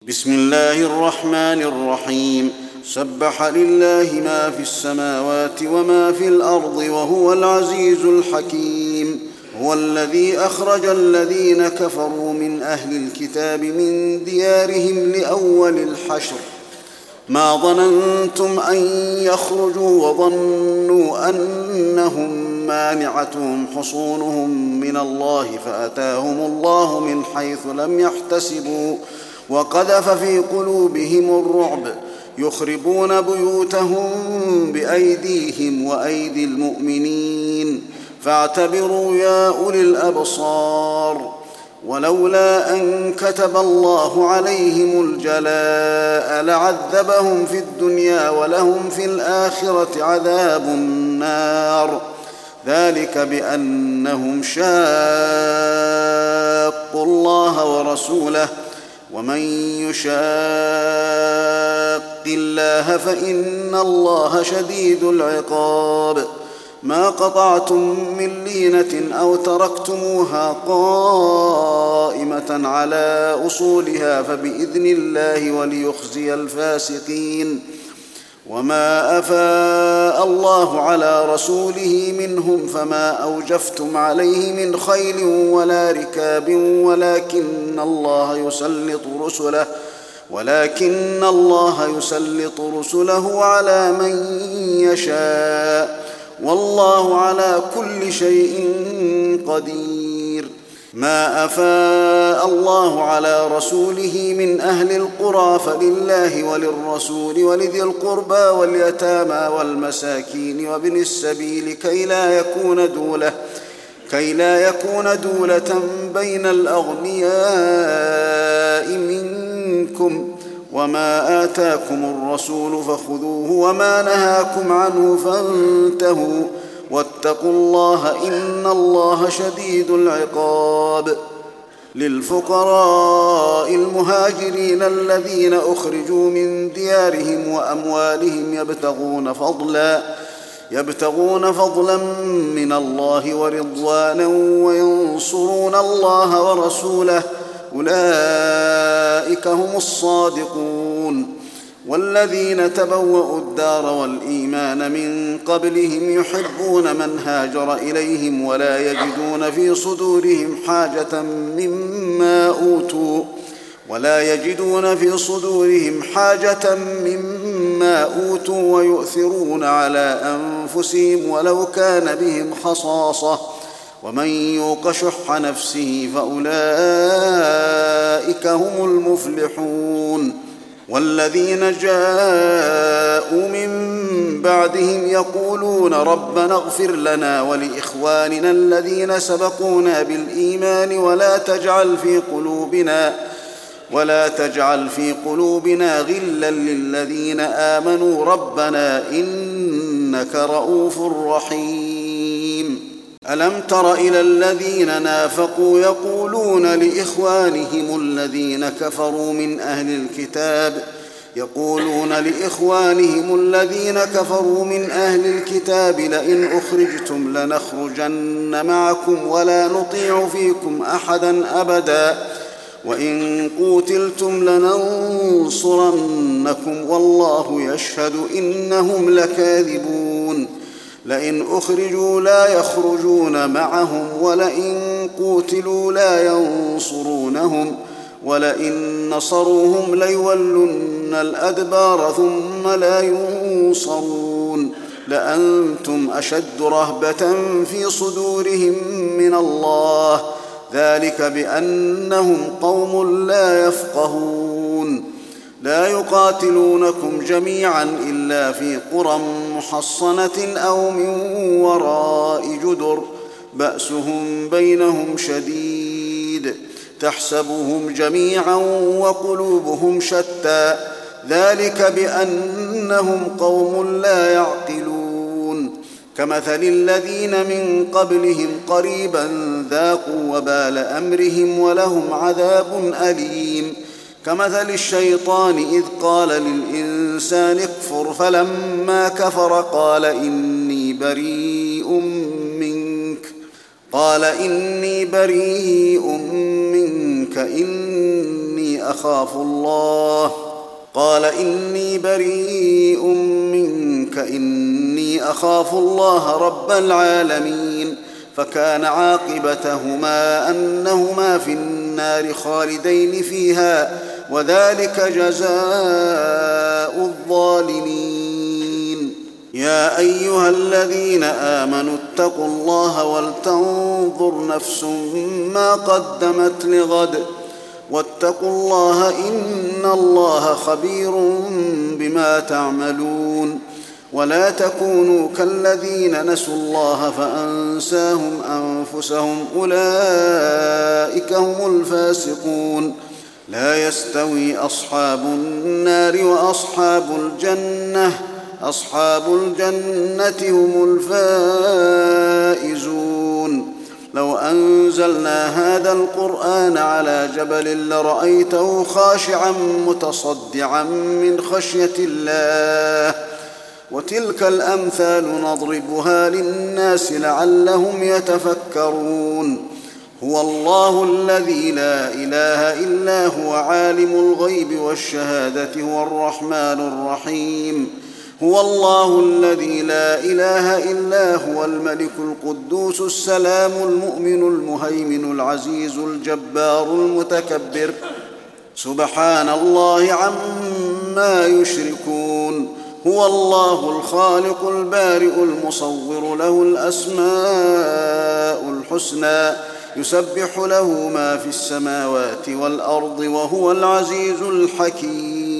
بسم الله الرحمن الرحيم. سبح لله ما في السماوات وما في الأرض وهو العزيز الحكيم. هو الذي أخرج الذين كفروا من أهل الكتاب من ديارهم لأول الحشر ما ظننتم أن يخرجوا وظنوا أنهم مانعتهم حصونهم من الله فأتاهم الله من حيث لم يحتسبوا وقذف في قلوبهم الرعب يخربون بيوتهم بأيديهم وأيدي المؤمنين فاعتبروا يا أولي الأبصار. ولولا أن كتب الله عليهم الجلاء لعذبهم في الدنيا ولهم في الآخرة عذاب النار ذلك بأنهم شاقوا الله ورسوله ومن يشاق الله فإن الله شديد العقاب. ما قطعتم من لينة أو تركتموها قائمة على أصولها فبإذن الله وليخزي الفاسقين. وما أفاء الله على رسوله منهم فما أوجفتم عليه من خيل ولا ركاب ولكن الله يسلط رسله على من يشاء والله على كل شيء قدير. ما أفاء الله على رسوله من أهل القرى فلله وللرسول ولذي القربى واليتامى والمساكين وابن السبيل كي لا يكون دولة بين الأغنياء منكم. وما آتاكم الرسول فخذوه وما نهاكم عنه فانتهوا واتقوا الله إن الله شديد العقاب. للفقراء المهاجرين الذين أخرجوا من ديارهم وأموالهم يبتغون فضلا من الله ورضوانا وينصرون الله ورسوله أولئك هم الصادقون. والذين تبوأوا الدار والإيمان من قبلهم يحبون من هاجر إليهم ولا يجدون في صدورهم حاجة مما أوتوا ويؤثرون على أنفسهم ولو كان بهم خصاصة ومن يوق شح نفسه فأولئك هم المفلحون. والذين جاءوا من بعدهم يقولون ربنا اغفر لنا ولإخواننا الذين سبقونا بالإيمان ولا تجعل في قلوبنا غلا للذين آمنوا ربنا إنك رؤوف رحيم. ألم تر إلى الذين نافقوا يقولون لإخوانهم الذين كفروا من أهل الكتاب لئن أخرجتم لنخرجن معكم ولا نطيع فيكم أحدا أبدا وإن قوتلتم لننصرنكم والله يشهد إنهم لكاذبون. لئن أخرجوا لا يخرجون معهم ولئن قوتلوا لا ينصرونهم ولئن نصروهم ليولن الأدبار ثم لا ينصرون. لأنتم أشد رهبة في صدورهم من الله ذلك بأنهم قوم لا يفقهون. لا يقاتلونكم جميعا إلا في قرى محصنة أو من وراء جدر بأسهم بينهم شديد تحسبهم جميعا وقلوبهم شتى ذلك بأنهم قوم لا يعقلون. كمثل الذين من قبلهم قريبا ذاقوا وبال أمرهم ولهم عذاب أليم. كمثل الشيطان إذ قال للإنسان اكفر فلما كفر قال إني بريء منك إني أخاف الله. قال إني بريء منك إني أخاف الله رب العالمين. فكان عاقبتهما أنهما في النار خالدين فيها وذلك جزاء الظالمين. يا أيها الذين آمنوا اتقوا الله ولتنظر نفس ما قدمت لغد واتقوا الله إن الله خبير بما تعملون. ولا تكونوا كالذين نسوا الله فأنساهم أنفسهم أولئك هم الفاسقون. لا يستوي أصحاب النار وأصحاب الجنة أصحاب الجنة هم الفائزون. لو أنزلنا هذا القرآن على جبل لرأيته خاشعا متصدعا من خشية الله. وتلك الأمثال نضربها للناس لعلهم يتفكرون. هو الله الذي لا إله إلا هو عالم الغيب والشهادة هو الرحمن الرحيم. هو الله الذي لا إله إلا هو الملك القدوس السلام المؤمن المهيمن العزيز الجبار المتكبر. سبحان الله عما يشركون. هو الله الخالق البارئ المصور له الأسماء الحسنى يسبح له ما في السماوات والأرض وهو العزيز الحكيم.